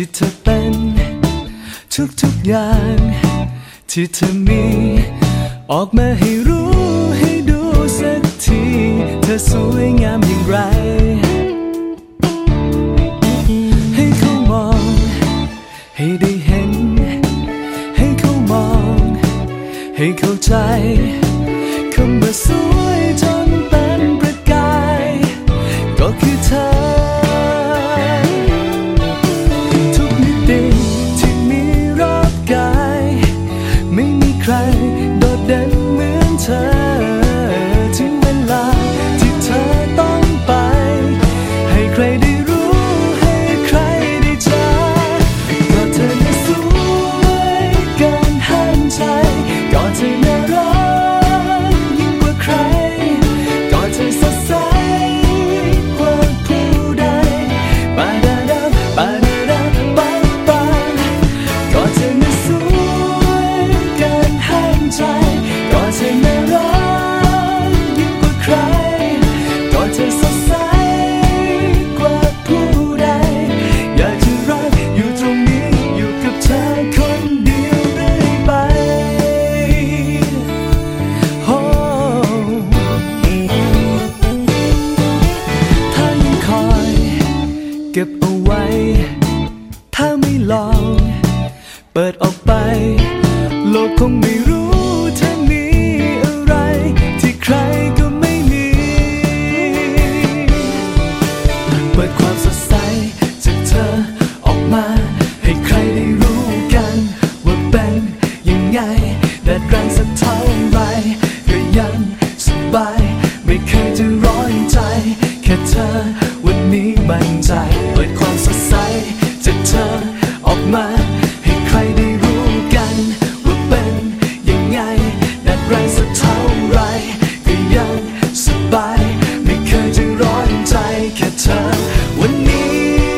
ที่เธอเป็นทุกๆอย่างที่เธอมีออกมาให้รู้ให้ดูสักทีเธอสวยงามอย่างไรให้เขามองให้ได้เห็นให้เขามองให้เข้าใจคำว่าสวยจนเป็นประกายก็คือเธอทุกมิติที่มีรอบกายไม่มีใครโดดเด่นเหมือนเธอถึงเวลาที่เธอต้องไปให้ใครได้รู้ให้ใครได้เจอก็เธอน่ะสวยเกินห้ามใจก็เธอน่ารักยิ่งกว่าใครก็เธอสดใสกว่าผู้ใดปาดาดาปาดาดาปาปาก็เธอน่ะสวยเกินห้ามใจก็เธอน่ารักยิ่งกว่าใครก็เธอสดใสกว่าผู้ใดอยากจะรักอยู่ตรงนี้อยู่กับเธอคนเดียวเรื่อยไปโอ้ถ้ายังคอยเก็บเอาไว้ถ้าไม่ลองเปิดออกไปโลกคงไม่รู้เธอมีอะไรที่ใครก็ไม่มีเปิดความสดใสจากเธอออกมาให้ใครได้รู้กันว่าเป็นยังไงแดดแรงสักเท่าไรก็ยังสบายไม่เคยจะร้อนใจแค่เธอวันนี้มั่นใจเปิดความสดใสจากเธอออกมาให้ใครได้รู้กันว่าเป็นยังไงแดดแรงสักเท่าไรก็ยังสบายไม่เคยจะร้อนใจแค่เธอวันนี้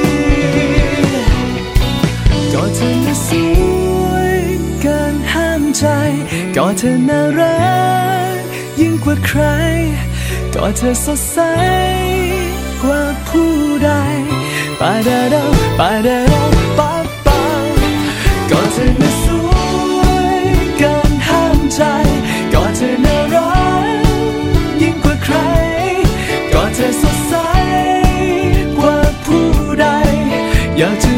ก็เธอน่ะสวยเกินห้ามใจก็เธอน่ารักยิ่งกว่าใครก็เธอสดใสกว่าผู้ใดปาดาดาปาดาดาปาปาก็เธอน่ะสวยเกินห้ามใจก็เธอน่ารักยิ่งกว่าใครก็เธอสดใสกว่าผู้ใดอยากจะ